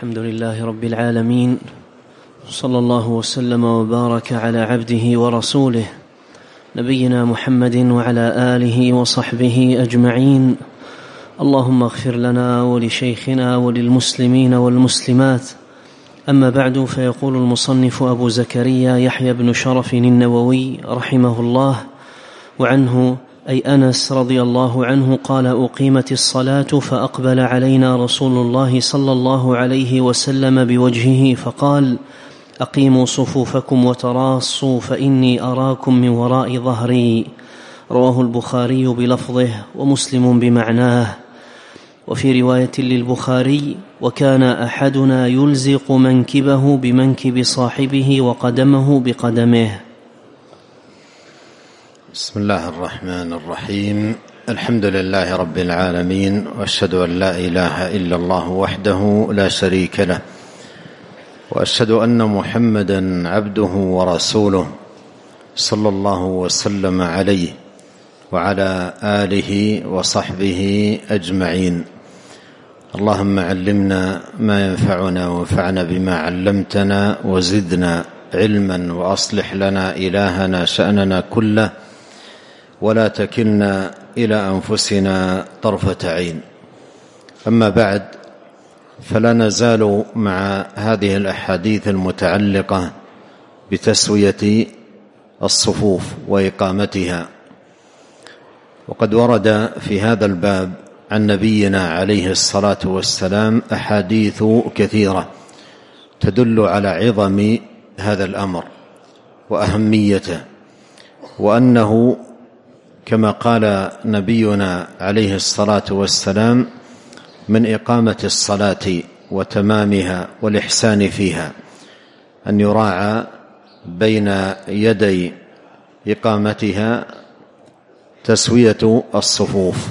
الحمد لله رب العالمين، صلى الله وسلم وبارك على عبده ورسوله نبينا محمد وعلى آله وصحبه أجمعين. اللهم اغفر لنا ولشيخنا وللمسلمين والمسلمات. أما بعد، فيقول المصنف أبو زكريا يحيى بن شرف النووي رحمه الله وعنه أي أنس رضي الله عنه قال: أقيمت الصلاة فأقبل علينا رسول الله صلى الله عليه وسلم بوجهه فقال: أقيموا صفوفكم وتراصوا فإني أراكم من وراء ظهري. رواه البخاري بلفظه ومسلم بمعناه. وفي رواية للبخاري: وكان أحدنا يلزق منكبه بمنكب صاحبه وقدمه بقدمه. بسم الله الرحمن الرحيم. الحمد لله رب العالمين، وأشهد أن لا إله إلا الله وحده لا شريك له، وأشهد أن محمدا عبده ورسوله صلى الله وسلم عليه وعلى آله وصحبه أجمعين. اللهم علمنا ما ينفعنا وانفعنا بما علمتنا وزدنا علما، وأصلح لنا إلهنا شأننا كله، ولا تكلنا إلى أنفسنا طرفة عين. أما بعد، فلا نزال مع هذه الأحاديث المتعلقة بتسوية الصفوف وإقامتها. وقد ورد في هذا الباب عن نبينا عليه الصلاة والسلام أحاديث كثيرة تدل على عظم هذا الأمر وأهميته، وأنه كما قال نبينا عليه الصلاة والسلام: من إقامة الصلاة وتمامها والإحسان فيها أن يراعى بين يدي إقامتها تسوية الصفوف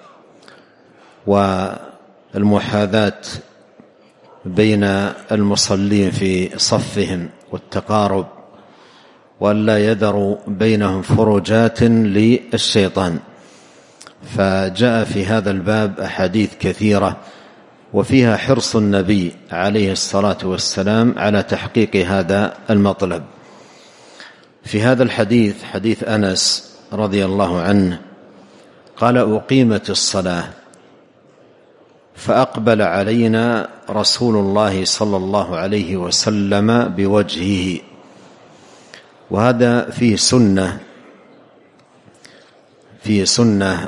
والمحاذاة بين المصلين في صفهم والتقارب، وأن لا يذروا بينهم فرجات للشيطان. فجاء في هذا الباب أحاديث كثيرة، وفيها حرص النبي عليه الصلاة والسلام على تحقيق هذا المطلب. في هذا الحديث، حديث أنس رضي الله عنه، قال: أقيمت الصلاة فأقبل علينا رسول الله صلى الله عليه وسلم بوجهه. وهذا فيه سنة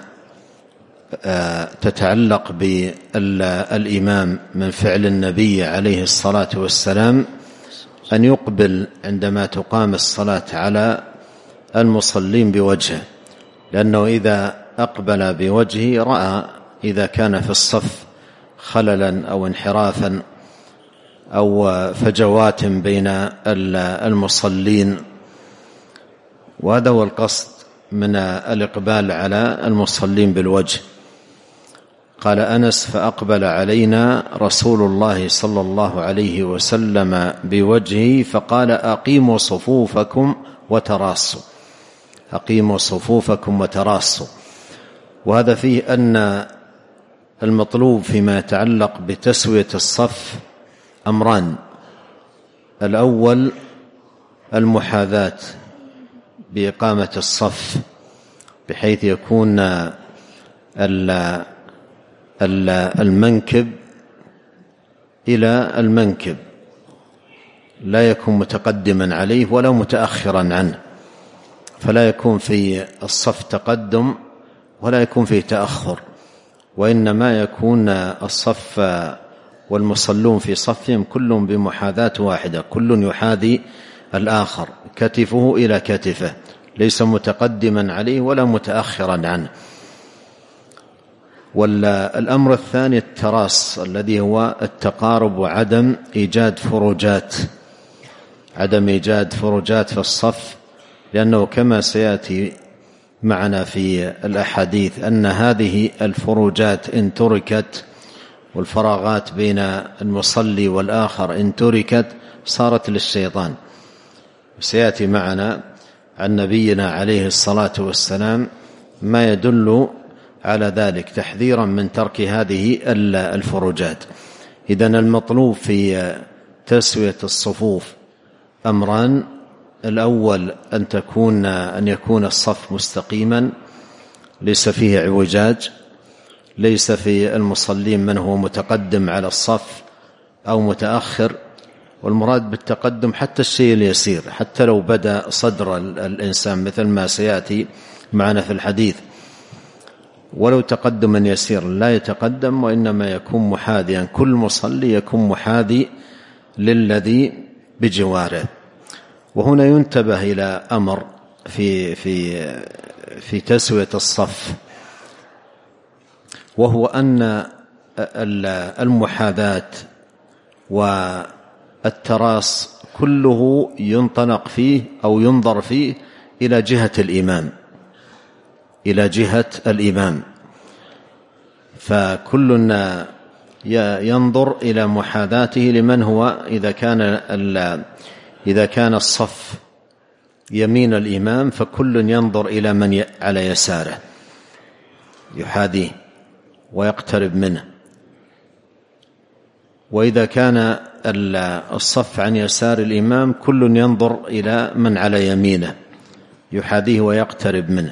تتعلق بالإمام من فعل النبي عليه الصلاة والسلام، أن يقبل عندما تقام الصلاة على المصلين بوجهه، لأنه إذا أقبل بوجهه رأى إذا كان في الصف خللا أو انحرافا أو فجوات بين المصلين، وهذا هو القصد من الإقبال على المصلين بالوجه. قال أنس: فأقبل علينا رسول الله صلى الله عليه وسلم بوجهه فقال: أقيموا صفوفكم وتراصوا. أقيموا صفوفكم وتراصوا. وهذا فيه أن المطلوب فيما يتعلق بتسوية الصف أمران: الأول المحاذاة بإقامة الصف، بحيث يكون المنكب إلى المنكب، لا يكون متقدما عليه ولا متأخرا عنه، فلا يكون في الصف تقدم ولا يكون فيه تأخر، وإنما يكون الصف والمصلون في صفهم كلهم بمحاذاة واحدة، كل يحاذي الآخر كتفه إلى كتفه، ليس متقدما عليه ولا متأخرا عنه. والأمر الثاني التراص، الذي هو التقارب وعدم إيجاد فرجات في الصف، لأنه كما سيأتي معنا في الأحاديث أن هذه الفروجات إن تركت، والفراغات بين المصلي والآخر إن تركت، صارت للشيطان. سيأتي معنا عن نبينا عليه الصلاة والسلام ما يدل على ذلك، تحذيرا من ترك هذه الفروجات. إذن المطلوب في تسوية الصفوف أمران: الأول أن يكون الصف مستقيما ليس فيه اعوجاج، ليس في المصلين من هو متقدم على الصف أو متأخر، والمراد بالتقدم حتى الشيء اليسير، حتى لو بدأ صدر الإنسان مثل ما سيأتي معنا في الحديث، ولو تقدما يسير لا يتقدم، وإنما يكون محاذيا، كل مصلي يكون محاذي للذي بجواره. وهنا ينتبه إلى أمر في تسوية الصف، وهو أن المحاذاة والتراص كله ينطلق فيه أو ينظر فيه إلى جهة الإمام، فكل ينظر إلى محاذاته لمن هو، إذا كان الصف يمين الإمام فكل ينظر إلى من على يساره يحاذيه ويقترب منه، وإذا كان الصف عن يسار الإمام كل ينظر إلى من على يمينه يحاذيه ويقترب منه.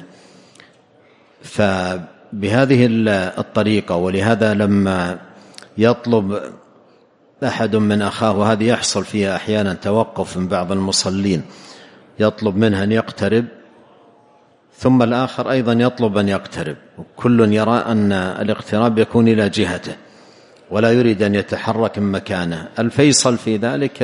فبهذه الطريقة، ولهذا لما يطلب أحد من أخاه، وهذه يحصل فيها أحيانا توقف من بعض المصلين، يطلب منه أن يقترب ثم الآخر أيضا يطلب أن يقترب، وكل يرى أن الاقتراب يكون إلى جهته ولا يريد أن يتحرك من مكانه. الفيصل في ذلك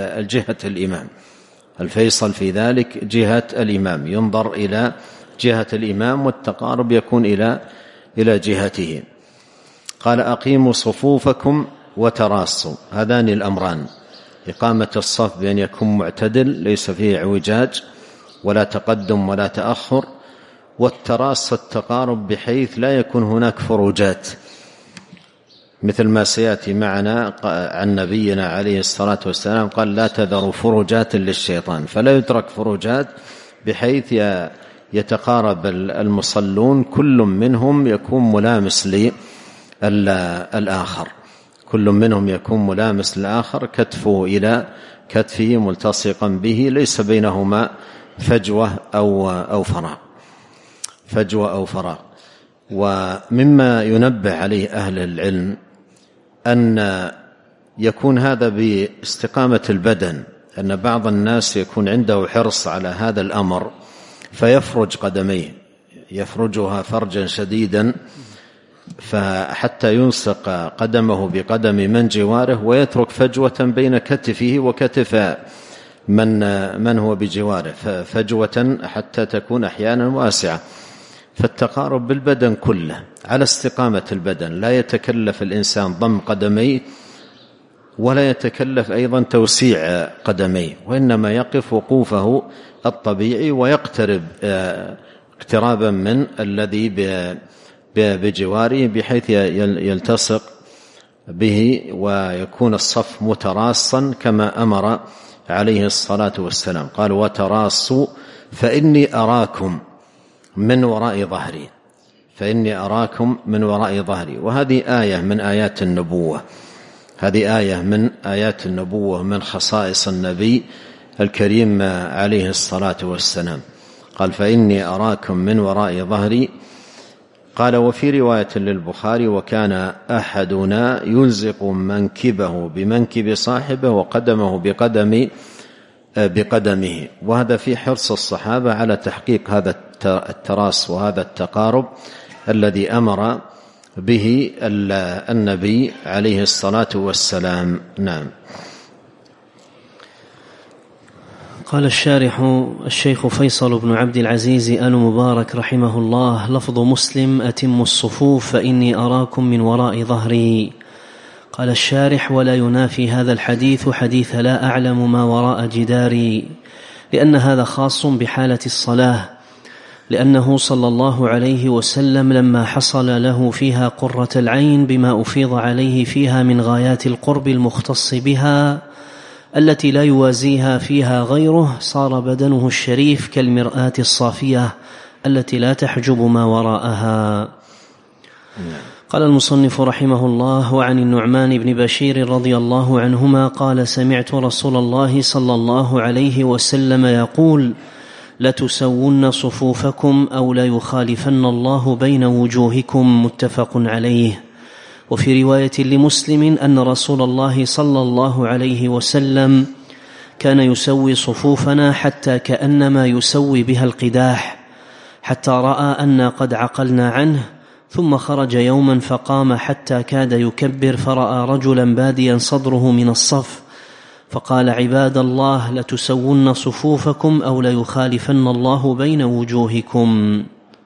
جهة الإمام، ينظر إلى جهة الإمام والتقارب يكون إلى جهته. قال: أقيموا صفوفكم وتراصوا. هذان الأمران: إقامة الصف بأن يكون معتدل ليس فيه اعوجاج ولا تقدم ولا تأخر، والتراص التقارب بحيث لا يكون هناك فروجات، مثل ما سيأتي معنا عن نبينا عليه الصلاة والسلام، قال: لا تذروا فروجات للشيطان، فلا يترك فروجات بحيث يتقارب المصلون، كل منهم يكون ملامس للآخر، كل منهم يكون ملامس للآخر، كتفه إلى كتفه ملتصقا به، ليس بينهما فجوة أو فراغ. ومما ينبه عليه أهل العلم أن يكون هذا باستقامة البدن، أن بعض الناس يكون عنده حرص على هذا الأمر فيفرج قدميه، يفرجها فرجا شديدا، فحتى ينسق قدمه بقدم من جواره، ويترك فجوة بين كتفه وكتف من هو بجواره، فجوة حتى تكون أحيانا واسعة. فالتقارب بالبدن كله على استقامة البدن، لا يتكلف الإنسان ضم قدميه ولا يتكلف أيضا توسيع قدميه، وإنما يقف وقوفه الطبيعي ويقترب اقترابا من الذي بجواره بحيث يلتصق به، ويكون الصف متراصا كما أمر عليه الصلاة والسلام. قال: وتراصوا فإني أراكم من وراء ظهري. وهذه آية من آيات النبوة، من خصائص النبي الكريم عليه الصلاة والسلام. قال: فإني أراكم من وراء ظهري. قال: وفي رواية للبخاري: وكان أحدنا يلزق منكبه بمنكب صاحبه وقدمه بقدمه. وهذا في حرص الصحابة على تحقيق هذا التراص وهذا التقارب الذي أمر به النبي عليه الصلاة والسلام. نعم. قال الشيخ فيصل بن عبد العزيز آل مبارك رحمه الله: لفظ مسلم: أتم الصفوف فإني أراكم من وراء ظهري. قال الشارح: ولا ينافي هذا الحديث حديث لا أعلم ما وراء جداري، لأن هذا خاص بحالة الصلاة، لأنه صلى الله عليه وسلم لما حصل له فيها قرة العين بما أفيض عليه فيها من غايات القرب المختص بها التي لا يوازيها فيها غيره، صار بدنه الشريف كالمرآة الصافية التي لا تحجب ما وراءها. قال المصنف رحمه الله: وعن النعمان بن بشير رضي الله عنهما قال: سمعت رسول الله صلى الله عليه وسلم يقول: لتسون صفوفكم أو ليخالفن الله بين وجوهكم. متفق عليه. وفي رواية لمسلم أن رسول الله صلى الله عليه وسلم كان يسوي صفوفنا حتى كأنما يسوي بها القداح، حتى رأى أن قد عقلنا عنه، ثم خرج يوما فقام حتى كاد يكبر، فرأى رجلا باديا صدره من الصف، فقال: عباد الله، لتسون صفوفكم أو ليخالفن الله بين وجوهكم.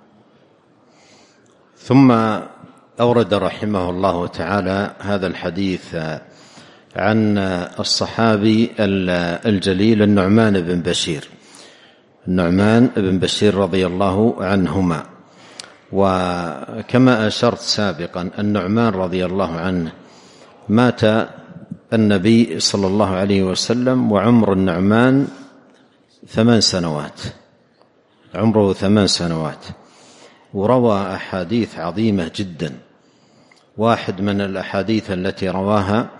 ثم أورد رحمه الله تعالى هذا الحديث عن الصحابي الجليل النعمان بن بشير رضي الله عنهما. وكما أشرت سابقا، النعمان رضي الله عنه مات النبي صلى الله عليه وسلم وعمر النعمان 8 سنوات، عمره 8 سنوات، وروى أحاديث عظيمة جدا. واحد من الأحاديث التي رواها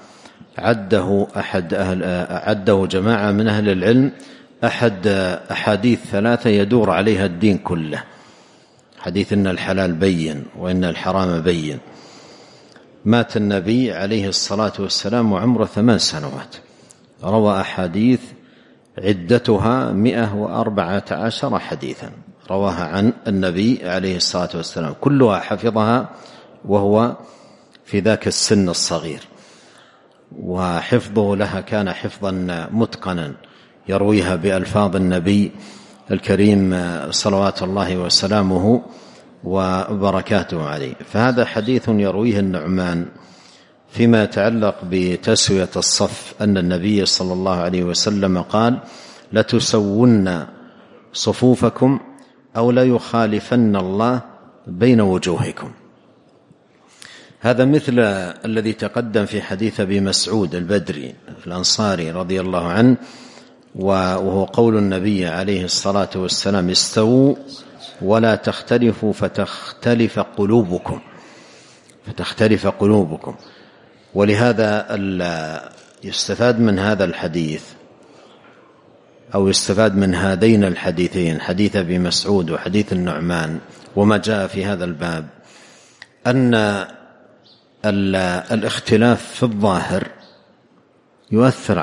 عده جماعة من أهل العلم أحد أحاديث 3 يدور عليها الدين كله، حديث إن الحلال بين وإن الحرام بين. مات النبي عليه الصلاة والسلام وعمره 8 سنوات، روى أحاديث عدتها 114 حديثا رواها عن النبي عليه الصلاة والسلام، كلها حفظها وهو في ذاك السن الصغير، وحفظه لها كان حفظا متقنا، يرويها بألفاظ النبي الكريم صلوات الله وسلامه وبركاته عليه. فهذا حديث يرويه النعمان فيما يتعلق بتسوية الصف، أن النبي صلى الله عليه وسلم قال: لتسون صفوفكم أو ليخالفن الله بين وجوهكم. هذا مثل الذي تقدم في حديث أبي مسعود البدري الأنصاري رضي الله عنه، وهو قول النبي عليه الصلاة والسلام: استووا ولا تختلفوا فتختلف قلوبكم. ولهذا يستفاد من هذا الحديث، أو يستفاد من هذين الحديثين، حديث أبي مسعود وحديث النعمان، وما جاء في هذا الباب، أن الاختلاف في الظاهر يؤثر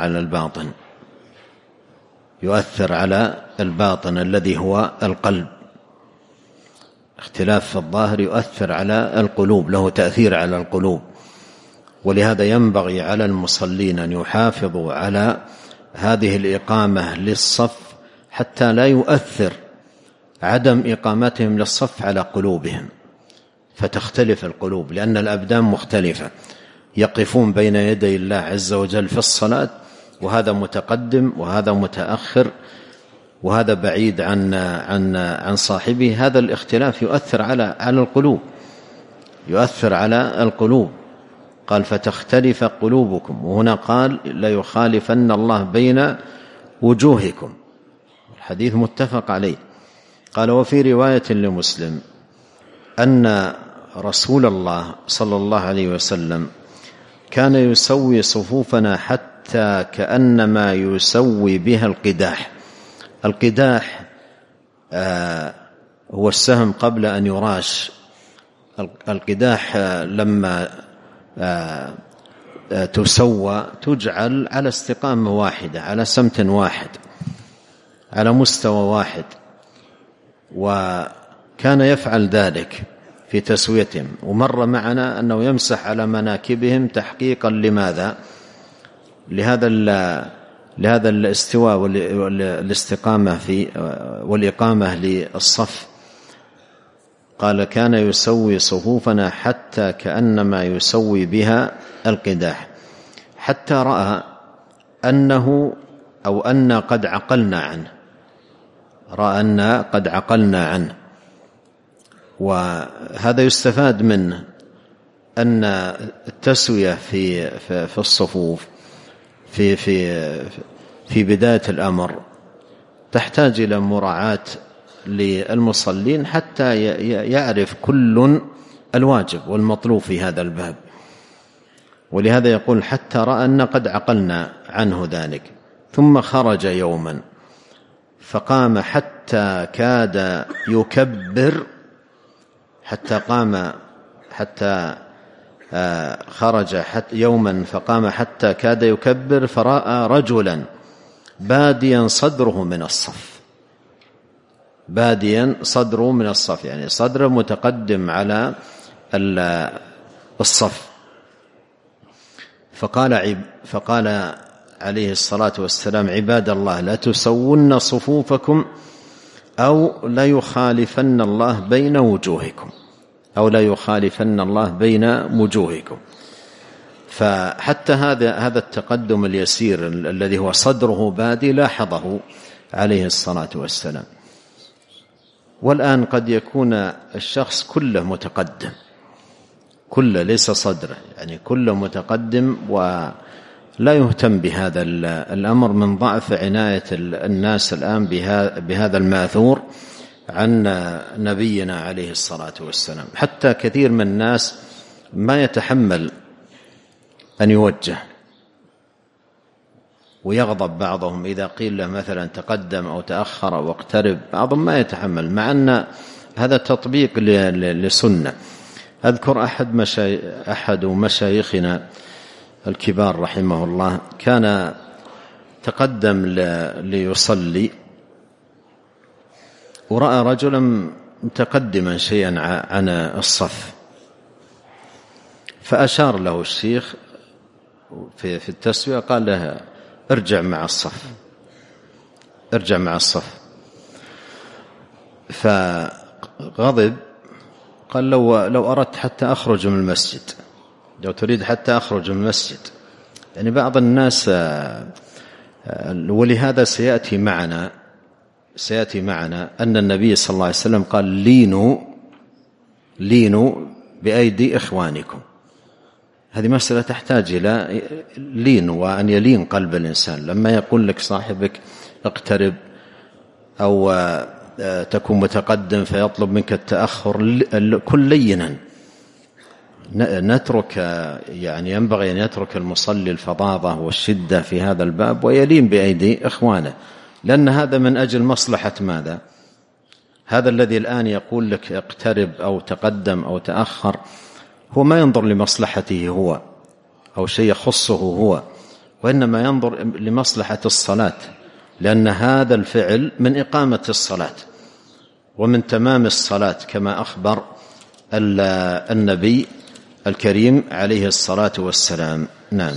على الباطن الذي هو القلب. اختلاف في الظاهر يؤثر على القلوب، له تأثير على القلوب. ولهذا ينبغي على المصلين أن يحافظوا على هذه الإقامة للصف حتى لا يؤثر عدم إقامتهم للصف على قلوبهم، فتختلف القلوب، لأن الأبدان مختلفة، يقفون بين يدي الله عز وجل في الصلاة، وهذا متقدم وهذا متأخر وهذا بعيد عن صاحبه. هذا الاختلاف يؤثر على القلوب. قال: فتختلف قلوبكم، وهنا قال: ليخالفن الله بين وجوهكم. الحديث متفق عليه. قال: وفي رواية لمسلم أن رسول الله صلى الله عليه وسلم كان يسوي صفوفنا حتى كأنما يسوي بها القداح. القداح هو السهم قبل أن يراش. القداح لما تسوى تجعل على استقامة واحدة، على سمت واحد، على مستوى واحد، وكان يفعل ذلك في تسويتهم. ومر معنا أنه يمسح على مناكبهم تحقيقا لماذا؟ لهذا الاستواء والاستقامة والإقامة للصف. قال: كان يسوي صفوفنا حتى كأنما يسوي بها القداح، حتى رأى أن قد عقلنا عنه. وهذا يستفاد منه أن التسوية في الصفوف في بداية الأمر تحتاج إلى مراعاة للمصلين حتى يعرف كل الواجب والمطلوب في هذا الباب. ولهذا يقول حتى رأى أن قد عقلنا عنه ذلك، ثم خرج يوما فقام حتى كاد يكبر، خرج يوما فقام حتى كاد يكبر، فرأى رجلا باديا صدره من الصف، باديا صدره من الصف، يعني صدره متقدم على الصف. فقال عليه الصلاة والسلام: عباد الله لا تسون صفوفكم أو لا يخالفن الله بين وجوهكم، أو لا يخالفن الله بين وجوهكم. فحتى هذا التقدم اليسير الذي هو صدره بادي لاحظه عليه الصلاة والسلام. والآن قد يكون الشخص كله متقدم، كله ليس صدره، يعني كله متقدم ولا يهتم بهذا الأمر من ضعف عناية الناس الآن بهذا الماثور عن نبينا عليه الصلاة والسلام. حتى كثير من الناس ما يتحمل أن يوجه، ويغضب بعضهم إذا قيل له مثلا تقدم أو تأخر أو اقترب، بعضهم ما يتحمل، مع أن هذا تطبيق لسنة. أذكر أحد مشايخنا الكبار رحمه الله كان تقدم ليصلي، ورأى رجلا متقدما شيئا عن الصف، فأشار له الشيخ في التسوية، قال له: ارجع مع الصف، ارجع مع الصف. فغضب، قال: لو أردت حتى أخرج من المسجد، لو تريد حتى أخرج من المسجد. يعني بعض الناس، ولهذا سيأتي معنا أن النبي صلى الله عليه وسلم قال: لينوا بأيدي إخوانكم. هذه مسألة تحتاج إلى لين، وأن يلين قلب الإنسان. لما يقول لك صاحبك اقترب أو تكون متقدم فيطلب منك التأخر، كن لينا. نترك، يعني ينبغي أن يترك المصلي الفظاظة والشدة في هذا الباب ويلين بأيدي إخوانه، لأن هذا من أجل مصلحة ماذا؟ هذا الذي الآن يقول لك اقترب أو تقدم أو تأخر، هو ما ينظر لمصلحته هو أو شيء يخصه هو، وإنما ينظر لمصلحة الصلاة، لأن هذا الفعل من إقامة الصلاة ومن تمام الصلاة كما أخبر النبي الكريم عليه الصلاة والسلام. نعم.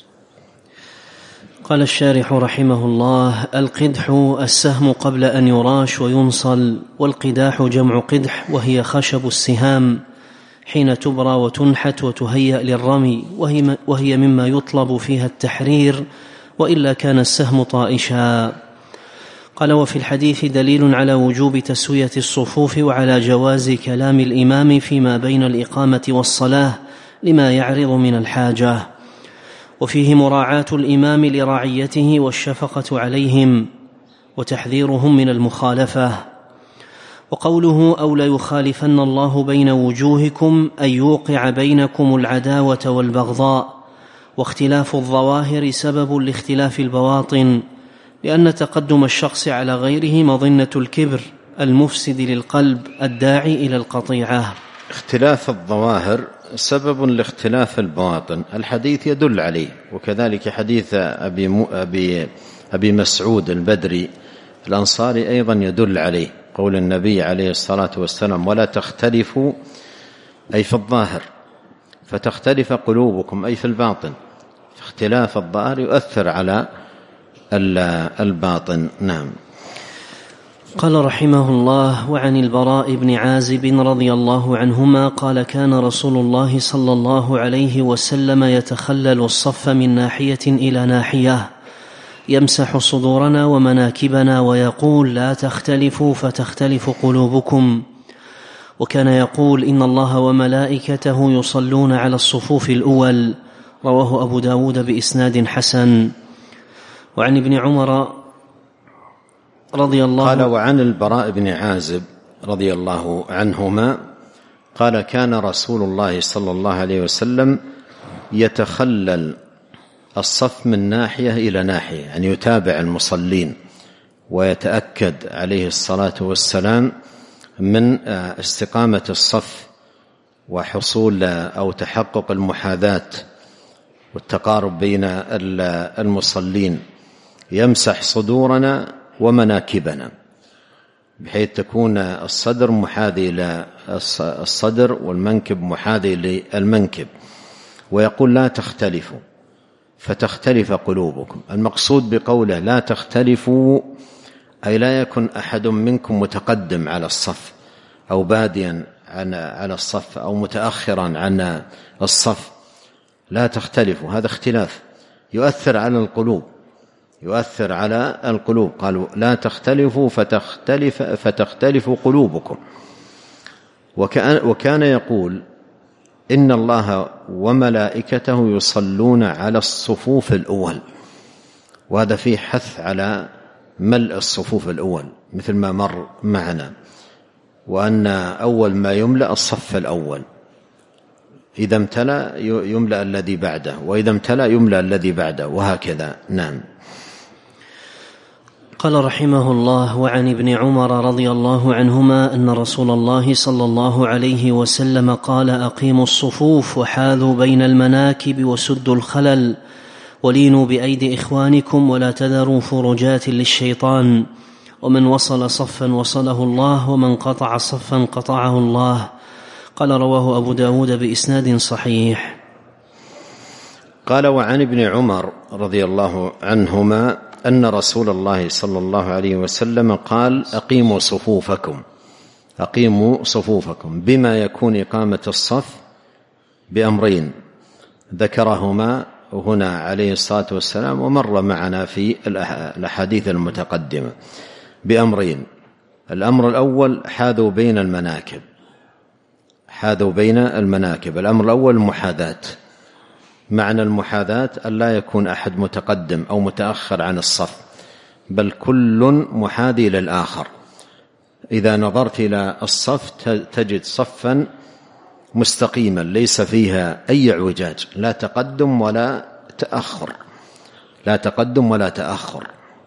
قال الشارح رحمه الله: القدح السهم قبل أن يراش وينصل، والقداح جمع قدح، وهي خشب السهام حين تبرى وتنحت وتهيأ للرمي، وهي مما يطلب فيها التحرير، وإلا كان السهم طائشا. قال: وفي الحديث دليل على وجوب تسوية الصفوف وعلى جواز كلام الإمام فيما بين الإقامة والصلاة لما يعرض من الحاجة، وفيه مراعاة الإمام لرعيته والشفقة عليهم وتحذيرهم من المخالفة. وقوله: أو لا يخالفن الله بين وجوهكم، أن يوقع بينكم العداوة والبغضاء. واختلاف الظواهر سبب لاختلاف البواطن، لأن تقدم الشخص على غيره مظنة الكبر المفسد للقلب الداعي إلى القطيعة. اختلاف الظواهر سبب لاختلاف البواطن، الحديث يدل عليه، وكذلك حديث أبي مسعود البدري الأنصاري أيضا يدل عليه، قول النبي عليه الصلاة والسلام: ولا تختلفوا، أي في الظاهر، فتختلف قلوبكم، أي في الباطن. اختلاف الظاهر يؤثر على الباطن. نعم. قال رحمه الله: وعن البراء بن عازب رضي الله عنهما قال: كان رسول الله صلى الله عليه وسلم يتخلل الصف من ناحية إلى ناحية، يمسح صدورنا ومناكبنا ويقول: لا تختلفوا فتختلف قلوبكم. وكان يقول: إن الله وملائكته يصلون على الصفوف الأول. رواه أبو داود بإسناد حسن. وعن ابن عمر رضي الله قال: وعن البراء بن عازب رضي الله عنهما قال: كان رسول الله صلى الله عليه وسلم يتخلل الصف من ناحية إلى ناحية، يعني يتابع المصلين ويتأكد عليه الصلاة والسلام من استقامة الصف وحصول أو تحقق المحاذاة والتقارب بين المصلين، يمسح صدورنا ومناكبنا بحيث تكون الصدر محاذي إلى الصدر والمنكب محاذي للمنكب، ويقول: لا تختلفوا فتختلف قلوبكم. المقصود بقوله لا تختلفوا أي لا يكن أحد منكم متقدم على الصف أو باديا على الصف أو متأخرا عن الصف، لا تختلفوا، هذا اختلاف يؤثر على القلوب. قالوا: لا تختلفوا فتختلف قلوبكم. وكان يقول: إن الله وملائكته يصلون على الصفوف الأول، وهذا فيه حث على ملء الصفوف الأول مثل ما مر معنا، وأن أول ما يملأ الصف الأول، إذا امتلأ يملأ الذي بعده، وإذا امتلأ يملأ الذي بعده، وهكذا. نعم. قال رحمه الله: وعن ابن عمر رضي الله عنهما أن رسول الله صلى الله عليه وسلم قال: أقيموا الصفوف وحاذوا بين المناكب وسدوا الخلل ولينوا بأيدي إخوانكم ولا تذروا فرجات للشيطان، ومن وصل صفا وصله الله ومن قطع صفا قطعه الله. قال: رواه أبو داود بإسناد صحيح. قال: وعن ابن عمر رضي الله عنهما أن رسول الله صلى الله عليه وسلم قال: أقيموا صفوفكم، بما يكون إقامة الصف بأمرين ذكرهما هنا عليه الصلاة والسلام، ومر معنا في الأحاديث المتقدمة بأمرين. الأمر الأول: حاذوا بين المناكب. الأمر الأول المحاذاة. معنى المحاذاة أن لا يكون أحد متقدم أو متأخر عن الصف، بل كل محاذي للآخر. إذا نظرت إلى الصف تجد صفا مستقيما ليس فيها أي اعوجاج، لا تقدم ولا تأخر.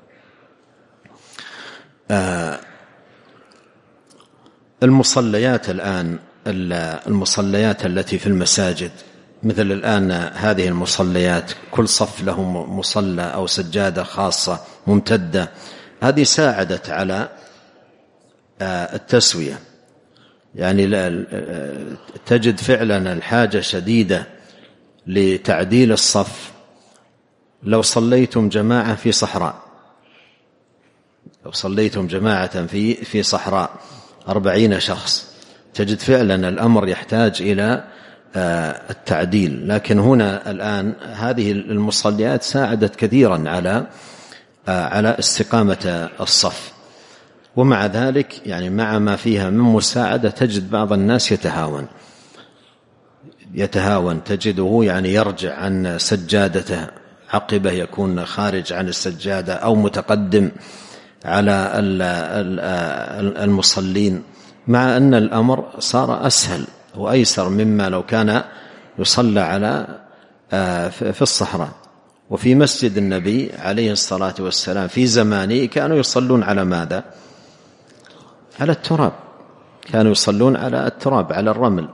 المصليات الآن، المصليات التي في المساجد، مثل الآن هذه المصليات كل صف له مصلى أو سجادة خاصة ممتدة، هذه ساعدت على التسوية. يعني تجد فعلا الحاجة شديدة لتعديل الصف. لو صليتم جماعة في صحراء 40 شخص، تجد فعلا الأمر يحتاج إلى التعديل. لكن هنا الآن هذه المصليات ساعدت كثيرا على استقامة الصف. ومع ذلك يعني مع ما فيها من مساعدة تجد بعض الناس يتهاون، تجده يعني يرجع عن سجادته، عقبه يكون خارج عن السجادة أو متقدم على المصلين، مع أن الأمر صار أسهل وأيسر مما لو كان يصلى في الصحراء. وفي مسجد النبي عليه الصلاة والسلام في زمانه كانوا يصلون على ماذا؟ على التراب، كانوا يصلون على التراب، على الرمل.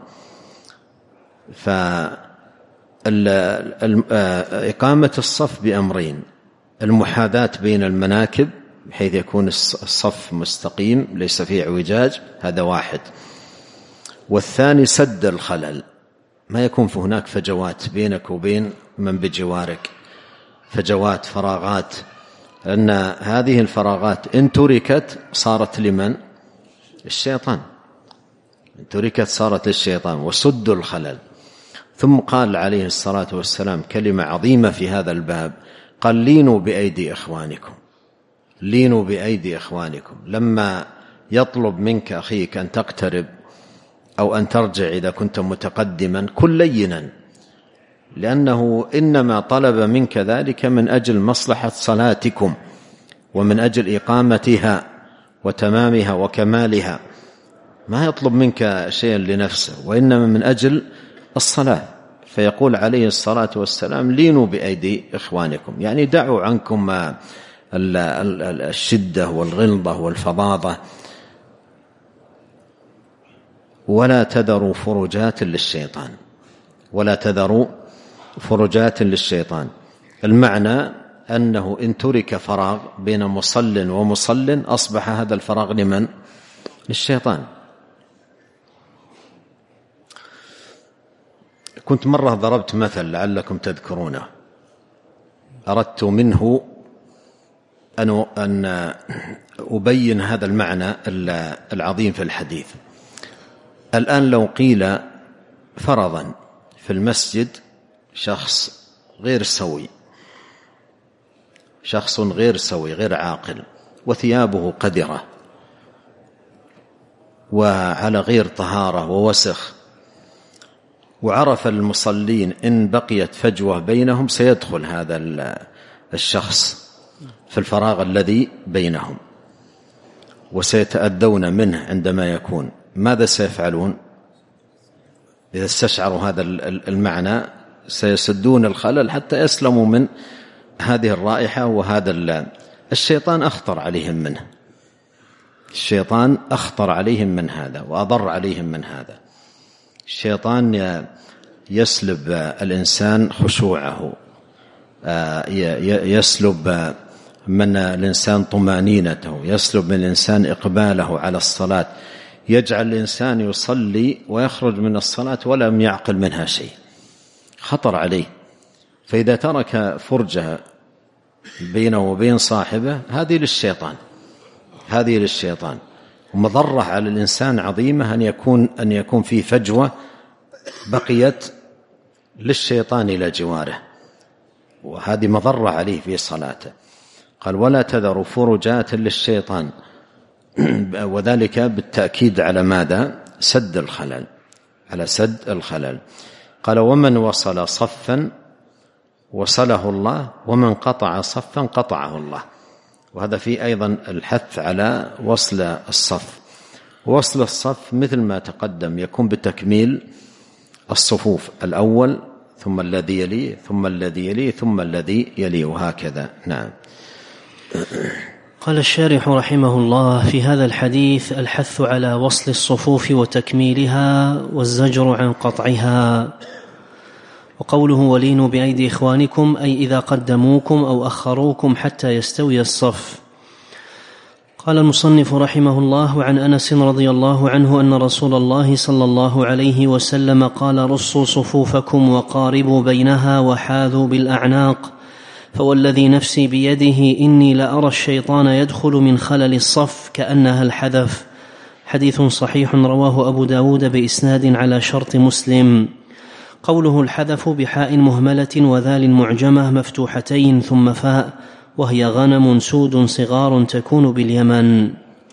فإقامة الصف بأمرين: المحاذاة بين المناكب بحيث يكون الصف مستقيم ليس فيه اعوجاج، هذا واحد. والثاني سد الخلل، ما يكون في هناك فجوات بينك وبين من بجوارك، فجوات، فراغات، أن هذه الفراغات إن تركت صارت لمن؟ الشيطان. إن تركت صارت للشيطان. وسد الخلل. ثم قال عليه الصلاة والسلام كلمة عظيمة في هذا الباب، قال: لينوا بأيدي إخوانكم. لما يطلب منك أخيك أن تقترب أو أن ترجع إذا كنت متقدما، كن لينا، لأنه إنما طلب منك ذلك من أجل مصلحة صلاتكم ومن أجل إقامتها وتمامها وكمالها. ما يطلب منك شيئا لنفسه، وإنما من أجل الصلاة. فيقول عليه الصلاة والسلام لينوا بأيدي إخوانكم، يعني دعوا عنكم الشدة والغلظة والفظاظة، ولا تذروا فرجات للشيطان، ولا تذروا فرجات للشيطان. المعنى أنه إن ترك فراغ بين مصل ومصل أصبح هذا الفراغ لمن؟ للشيطان. كنت مرة ضربت مثل لعلكم تذكرونه، أردت منه أن أبين هذا المعنى العظيم في الحديث. الآن لو قيل فرضا في المسجد شخص غير سوي، شخص غير سوي غير عاقل، وثيابه قذرة وعلى غير طهارة ووسخ، وعرف المصلين إن بقيت فجوة بينهم سيدخل هذا الشخص في الفراغ الذي بينهم وسيتأذون منه عندما يكون. ماذا سيفعلون؟ إذا استشعروا هذا المعنى سيسدون الخلل حتى يسلموا من هذه الرائحة وهذا الشيطان أخطر عليهم منه، الشيطان أخطر عليهم من هذا وأضر عليهم من هذا. الشيطان يسلب الإنسان خشوعه، يسلب من الإنسان طمأنينته، يسلب من الإنسان إقباله على الصلاة، يجعل الإنسان يصلي ويخرج من الصلاة ولم يعقل منها شيء، خطر عليه. فإذا ترك فرجة بينه وبين صاحبه هذه للشيطان، هذه للشيطان، ومضرة على الإنسان عظيمة أن يكون في فجوة بقيت للشيطان إلى جواره، وهذه مضرة عليه في صلاته. قال ولا تذروا فرجات للشيطان، وذلك بالتأكيد على ماذا؟ سد الخلل، على سد الخلل. قال ومن وصل صفا وصله الله، ومن قطع صفا قطعه الله. وهذا فيه أيضا الحث على وصل الصف. وصل الصف مثل ما تقدم يكون بتكميل الصفوف، الأول ثم الذي يليه ثم الذي يليه ثم الذي يليه، وهكذا. نعم. قال الشارح رحمه الله في هذا الحديث الحث على وصل الصفوف وتكميلها والزجر عن قطعها. وقوله ولينوا بأيدي إخوانكم أي إذا قدموكم أو أخروكم حتى يستوي الصف. قال المصنف رحمه الله عن أنس رضي الله عنه أن رسول الله صلى الله عليه وسلم قال رصوا صفوفكم وقاربوا بينها وحاذوا بالأعناق، فوالذي نفسي بيده إني لأرى الشيطان يدخل من خلل الصف كأنها الحذف. حديث صحيح رواه أبو داود بإسناد على شرط مسلم. قوله الحذف بحاء مهملة وذال معجمة مفتوحتين ثم فاء، وهي غنم سود صغار تكون باليمن.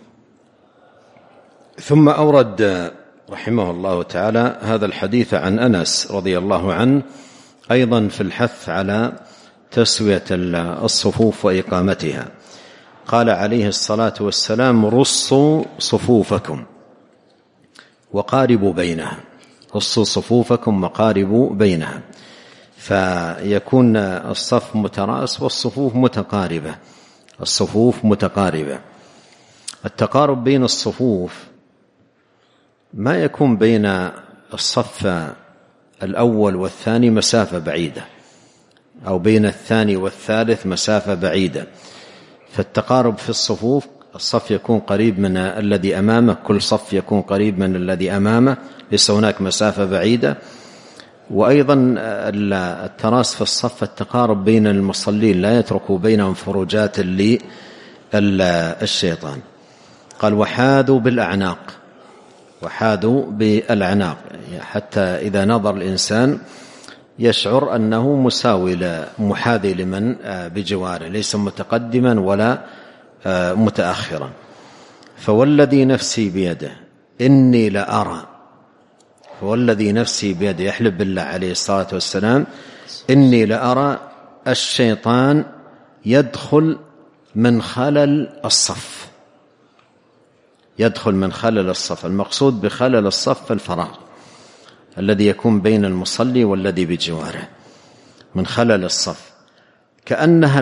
ثم أورد رحمه الله تعالى هذا الحديث عن أنس رضي الله عنه أيضا في الحث على تسوية الصفوف وإقامتها. قال عليه الصلاة والسلام رصوا صفوفكم وقاربوا بينها، رصوا صفوفكم وقاربوا بينها، فيكون الصف متراس والصفوف متقاربة، الصفوف متقاربة. التقارب بين الصفوف ما يكون بين الصف الأول والثاني مسافة بعيدة، أو بين الثاني والثالث مسافة بعيدة. فالتقارب في الصفوف الصف يكون قريب من الذي أمامه، كل صف يكون قريب من الذي أمامه، ليس هناك مسافة بعيدة. وأيضا التراس في الصف التقارب بين المصلين، لا يتركوا بينهم فروجات للشيطان. قال وحاذوا بالأعناق، وحاذوا بالأعناق، حتى إذا نظر الإنسان يشعر أنه مساوي محاذي لمن بجواره، ليس متقدما ولا متأخرا. فوالذي نفسي بيده إني لأرى، فوالذي نفسي بيده، يحلف بالله عليه الصلاة والسلام، إني لأرى الشيطان يدخل من خلل الصف، يدخل من خلل الصف. المقصود بخلل الصف الفراغ الذي يكون بين المصلي والذي بجواره من خلل الصف، كأنها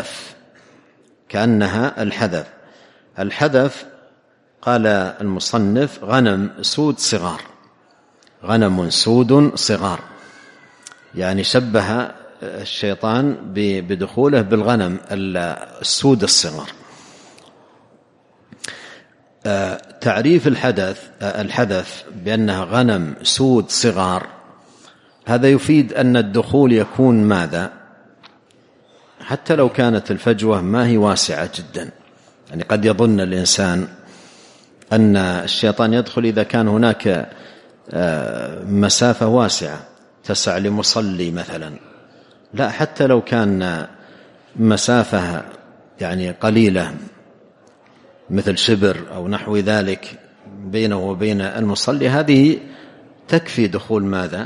الحدث. الحدث قال المصنف غنم سود صغار، يعني شبه الشيطان بدخوله بالغنم السود الصغار. تعريف الحدث بأنها غنم سود صغار، هذا يفيد أن الدخول يكون ماذا؟ حتى لو كانت الفجوة ما هي واسعة جدا، يعني قد يظن الإنسان أن الشيطان يدخل إذا كان هناك مسافة واسعة تسع لمصلي مثلا، لا، حتى لو كان مسافة يعني قليلة مثل شبر أو نحو ذلك بينه وبين المصلي، هذه تكفي دخول ماذا؟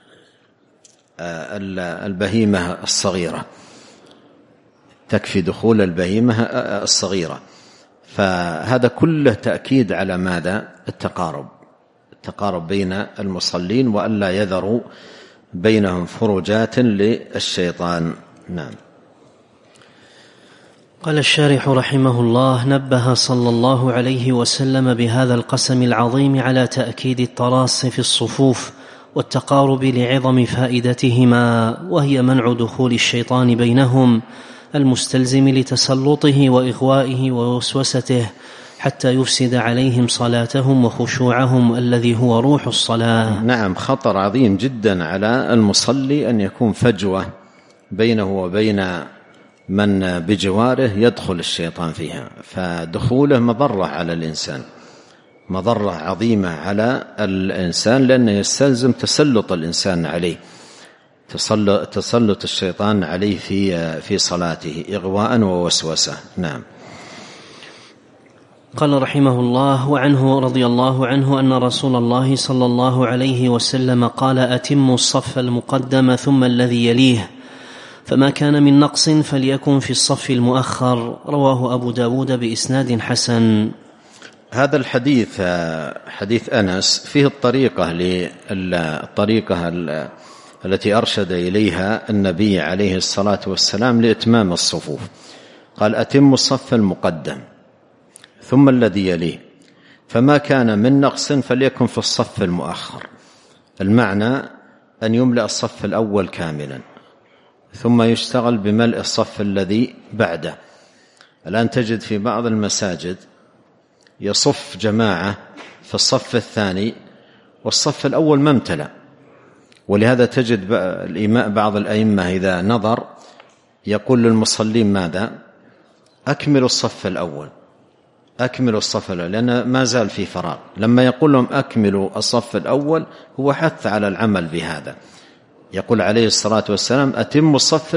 البهيمة الصغيرة، تكفي دخول البهيمة الصغيرة. فهذا كله تأكيد على ماذا؟ التقارب بين المصلين، وألا يذروا بينهم فرجات للشيطان. نعم. قال الشارح رحمه الله: نبه صلى الله عليه وسلم بهذا القسم العظيم على تأكيد التراص في الصفوف والتقارب لعظم فائدتهما، وهي منع دخول الشيطان بينهم المستلزم لتسلطه وإغوائه ووسوسته حتى يفسد عليهم صلاتهم وخشوعهم الذي هو روح الصلاة. نعم، خطر عظيم جدا على المصلي أن يكون فجوة بينه وبين من بجواره يدخل الشيطان فيها، فدخوله مضرة على الإنسان، مضرة عظيمة على الإنسان، لأنه يستلزم تسلط الإنسان عليه، تسلط الشيطان عليه في صلاته إغواء ووسوسة. نعم. قال رحمه الله: وعنه رضي الله عنه أن رسول الله صلى الله عليه وسلم قال: أتموا الصف المقدم ثم الذي يليه، فما كان من نقص فليكن في الصف المؤخر. رواه أبو داود بإسناد حسن. هذا الحديث حديث أنس فيه الطريقة التي أرشد إليها النبي عليه الصلاة والسلام لإتمام الصفوف. قال: أتموا الصف المقدم ثم الذي يليه، فما كان من نقص فليكن في الصف المؤخر. المعنى أن يملأ الصف الأول كاملا ثم يشتغل بملء الصف الذي بعده. الآن تجد في بعض المساجد يصف جماعة في الصف الثاني والصف الأول ممتلأ، ولهذا تجد بعض الأئمة إذا نظر يقول للمصلين ماذا؟ أكملوا الصف الأول، لأن ما زال في فراغ. لما يقول لهم أكملوا الصف الأول هو حث على العمل بهذا. يقول عليه الصلاة والسلام: أتموا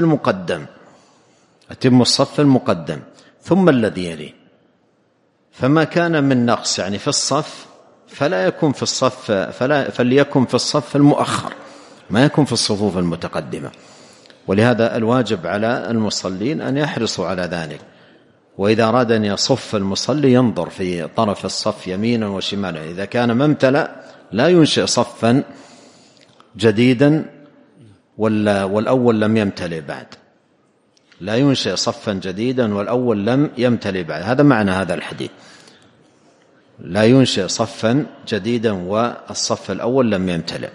الصف المقدم ثم الذي يليه، فما كان من نقص يعني في الصف فليكن في الصف المؤخر، ما يكون في الصفوف المتقدمة. ولهذا الواجب على المصلين أن يحرصوا على ذلك، وإذا أراد أن يصف المصلي ينظر في طرف الصف يمينا وشمالا، إذا كان ممتلأ لا ينشئ صفا جديدا والأول لم يمتلئ بعد، لا ينشئ صفا جديدا والأول لم يمتلئ بعد. هذا معنى هذا الحديث، لا ينشئ صفا جديدا والصف الأول لم يمتلئ.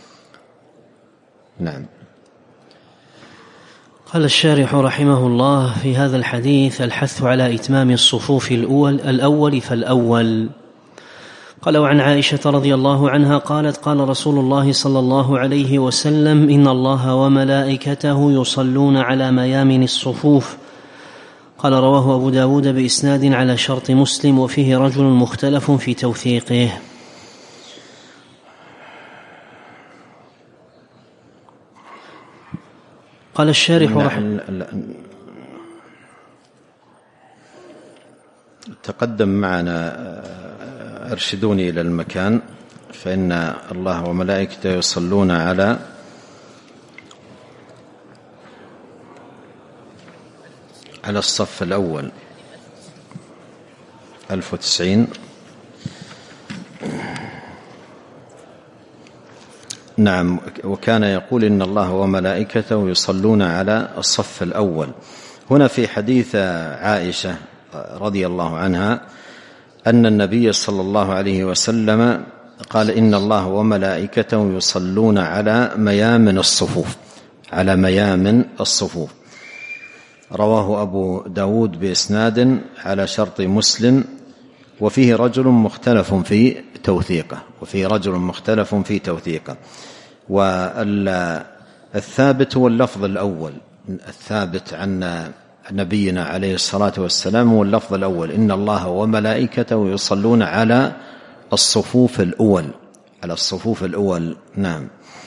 نعم. قال الشارح رحمه الله: في هذا الحديث الحث على إتمام الصفوف الأول فالأول. قال: وعن عائشة رضي الله عنها قالت: قال رسول الله صلى الله عليه وسلم: إن الله وملائكته يصلون على ميامن الصفوف. قال: رواه أبو داود بإسناد على شرط مسلم، وفيه رجل مختلف في توثيقه. قال الشارح تقدم معنا، أرشدوني إلى المكان، فإن الله وملائكته يصلون على الصف الأول 1090 نعم. وكان يقول إن الله وملائكته يصلون على الصف الأول. هنا في حديث عائشة رضي الله عنها أن النبي صلى الله عليه وسلم قال إن الله وملائكته يصلون على ميامن الصفوف، على ميامن الصفوف. رواه أبو داود بإسناد على شرط مسلم، وفيه رجل مختلف في توثيقه، والثابت هو اللفظ الأول، الثابت عن نبينا عليه الصلاة والسلام هو اللفظ الأول، إن الله وملائكته يصلون على الصفوف الأول. نعم.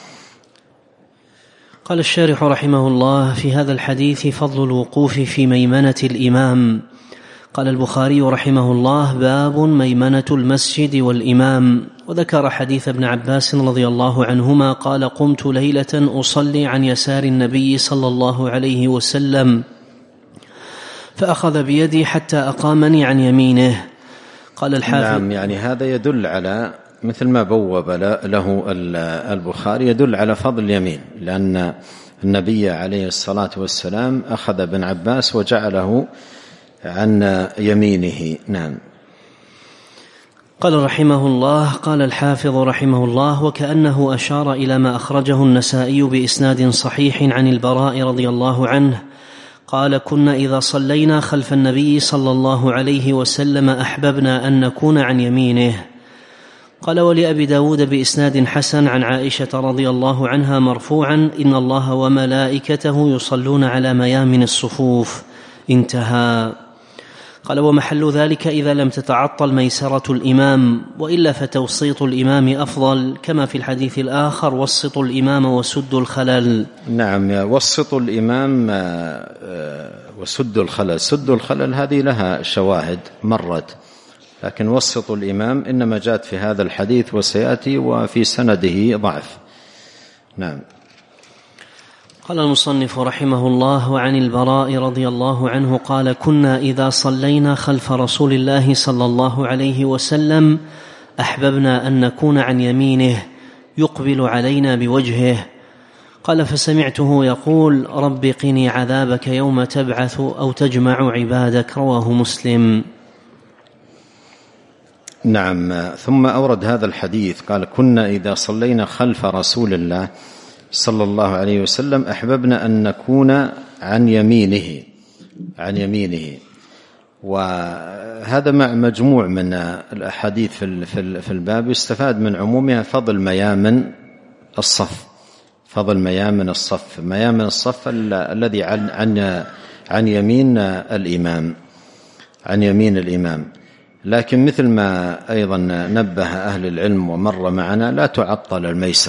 قال الشارح رحمه الله: في هذا الحديث فضل الوقوف في ميمنة الإمام. قال البخاري رحمه الله: باب ميمنة المسجد والإمام. وذكر حديث ابن عباس رضي الله عنهما قال: قمت ليلة أصلي عن يسار النبي صلى الله عليه وسلم فأخذ بيدي حتى أقامني عن يمينه. قال الحافظ: نعم، يعني هذا يدل على مثل ما بوب له البخاري، يدل على فضل اليمين، لأن النبي عليه الصلاة والسلام أخذ ابن عباس وجعله عن يمينه. نعم. قال رحمه الله: قال الحافظ رحمه الله: وكأنه أشار إلى ما أخرجه النسائي بإسناد صحيح عن البراء رضي الله عنه قال: كنا إذا صلينا خلف النبي صلى الله عليه وسلم أحببنا أن نكون عن يمينه. قال: ولأبي داود بإسناد حسن عن عائشة رضي الله عنها مرفوعا: إن الله وملائكته يصلون على ميامن الصفوف. انتهى. قال: ومحل ذلك إذا لم تتعطل ميسرة الإمام، وإلا فتوسيط الإمام أفضل، كما في الحديث الآخر: وسطوا الإمام وسدوا الخلل. نعم، وسطوا الإمام وسدوا الخلل. سدوا الخلل هذه لها شواهد مرت، لكن وسطوا الإمام إنما جاءت في هذا الحديث وسيأتي وفي سنده ضعف. نعم. قال المصنف رحمه الله: وعن البراء رضي الله عنه قال: كنا إذا صلينا خلف رسول الله صلى الله عليه وسلم أحببنا أن نكون عن يمينه يقبل علينا بوجهه. قال: فسمعته يقول: رب قني عذابك يوم تبعث أو تجمع عبادك. رواه مسلم. نعم. ثم أورد هذا الحديث قال: كنا إذا صلينا خلف رسول الله صلى الله عليه وسلم أحببنا أن نكون عن يمينه. وهذا مع مجموع من الأحاديث في الباب يستفاد من عمومها فضل ميامن الصف، ميامن الصف الذي عن يمين الإمام. لكن مثل ما أيضا نبه أهل العلم ومر معنا، لا تعطل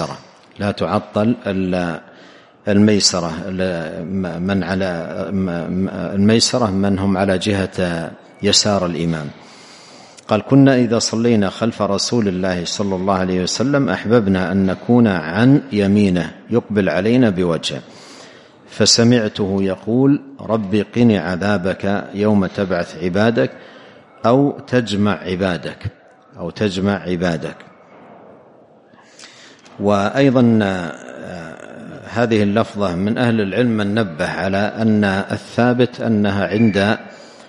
الميسرة من على الميسرة من هم على جهة يسار الإمام. قال: كنا إذا صلينا خلف رسول الله صلى الله عليه وسلم أحببنا أن نكون عن يمينه يقبل علينا بوجهه، فسمعته يقول: رب قني عذابك يوم تبعث عبادك أو تجمع عبادك. وأيضا هذه اللفظة من أهل العلم من نبه على أن الثابت أنها عند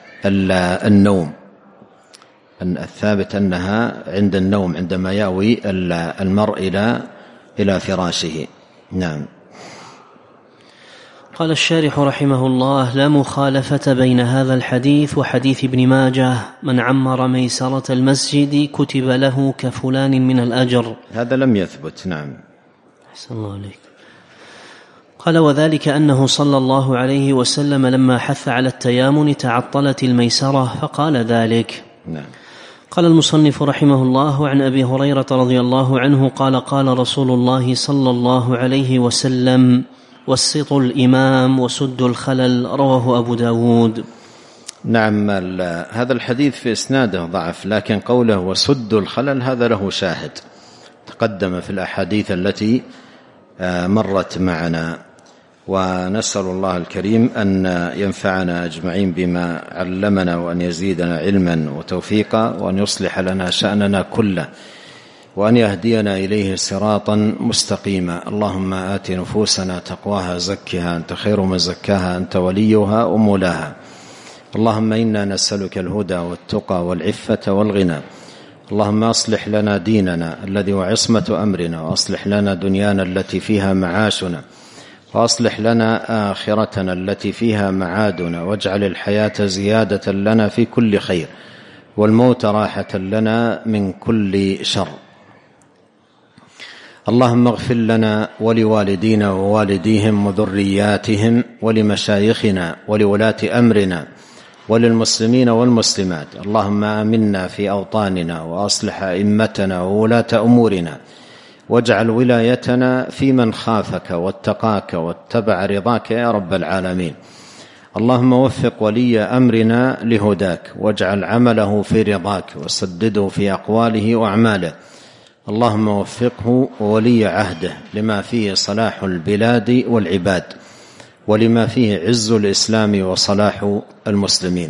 النوم، عندما يأوي المرء إلى فراشه. نعم. قال الشارح رحمه الله: لا مخالفة بين هذا الحديث وحديث ابن ماجه: من عمر ميسرة المسجد كتب له كفلان من الأجر. هذا لم يثبت. نعم. أحسن الله عليك. قال: وذلك أنه صلى الله عليه وسلم لما حث على التيامن تعطلت الميسرة فقال ذلك. نعم. قال المصنف رحمه الله: عن أبي هريرة رضي الله عنه قال: قال رسول الله صلى الله عليه وسلم: وسطوا الإمام وسدوا الخلل. رواه أبو داود. نعم. هذا الحديث في إسناده ضعف، لكن قوله وسدوا الخلل هذا له شاهد تقدم في الأحاديث التي مرت معنا. ونسأل الله الكريم أن ينفعنا أجمعين بما علمنا، وأن يزيدنا علما وتوفيقا، وأن يصلح لنا شأننا كله، وأن يهدينا إليه صراطا مستقيما. اللهم آت نفوسنا تقواها زكها أنت خير من زكاها أنت وليها ومولاها. اللهم إنا نسألك الهدى والتقى والعفة والغنى. اللهم أصلح لنا ديننا الذي هو عصمة أمرنا، وأصلح لنا دنيانا التي فيها معاشنا، وأصلح لنا آخرتنا التي فيها معادنا، واجعل الحياة زيادة لنا في كل خير، والموت راحة لنا من كل شر. اللهم اغفر لنا ولوالدينا ووالديهم وذرياتهم ولمشايخنا ولولاة أمرنا وللمسلمين والمسلمات. اللهم آمنا في أوطاننا وأصلح أئمتنا وولاة أمورنا، واجعل ولايتنا في من خافك واتقاك واتبع رضاك يا رب العالمين. اللهم وفق ولي أمرنا لهداك، واجعل عمله في رضاك، وسدده في أقواله وأعماله. اللهم وفقه وولي عهده لما فيه صلاح البلاد والعباد، ولما فيه عز الإسلام وصلاح المسلمين.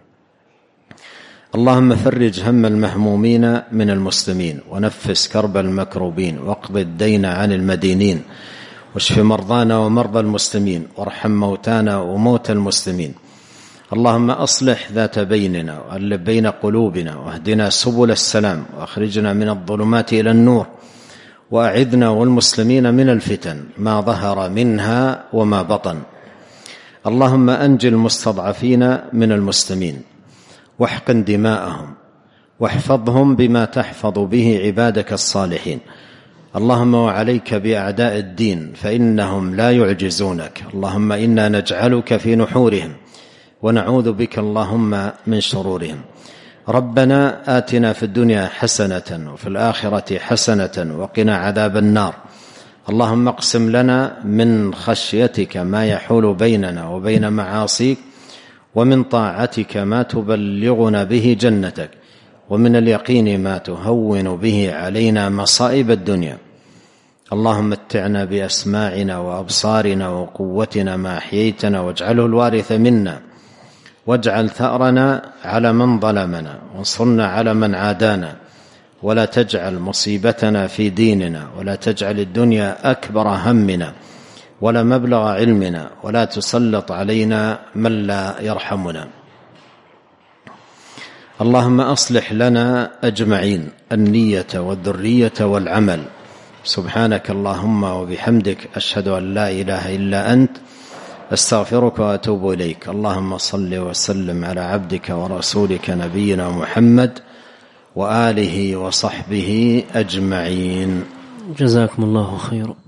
اللهم فرج هم المهمومين من المسلمين، ونفس كرب المكروبين، واقض الدين عن المدينين، واشف مرضانا ومرضى المسلمين، وارحم موتانا وموتى المسلمين. اللهم أصلح ذات بيننا، وألف بين قلوبنا، واهدنا سبل السلام، وأخرجنا من الظلمات إلى النور، وأعذنا والمسلمين من الفتن ما ظهر منها وما بطن. اللهم أنجِ المستضعفين من المسلمين، واحقن دماءهم، واحفظهم بما تحفظ به عبادك الصالحين. اللهم وعليك بأعداء الدين فإنهم لا يعجزونك. اللهم إنا نجعلك في نحورهم، ونعوذ بك اللهم من شرورهم. ربنا آتنا في الدنيا حسنة وفي الآخرة حسنة وقنا عذاب النار. اللهم اقسم لنا من خشيتك ما يحول بيننا وبين معاصيك، ومن طاعتك ما تبلغنا به جنتك، ومن اليقين ما تهون به علينا مصائب الدنيا. اللهم متعنا بأسماعنا وأبصارنا وقوتنا ما أحييتنا، واجعله الوارث منا، واجعل ثأرنا على من ظلمنا، وانصرنا على من عادانا، ولا تجعل مصيبتنا في ديننا، ولا تجعل الدنيا أكبر همنا ولا مبلغ علمنا، ولا تسلط علينا من لا يرحمنا. اللهم أصلح لنا أجمعين النية والذرية والعمل. سبحانك اللهم وبحمدك، أشهد أن لا إله إلا أنت، أستغفرك وأتوب إليك. اللهم صل وسلم على عبدك ورسولك نبينا محمد وآله وصحبه أجمعين. جزاكم الله خيرا.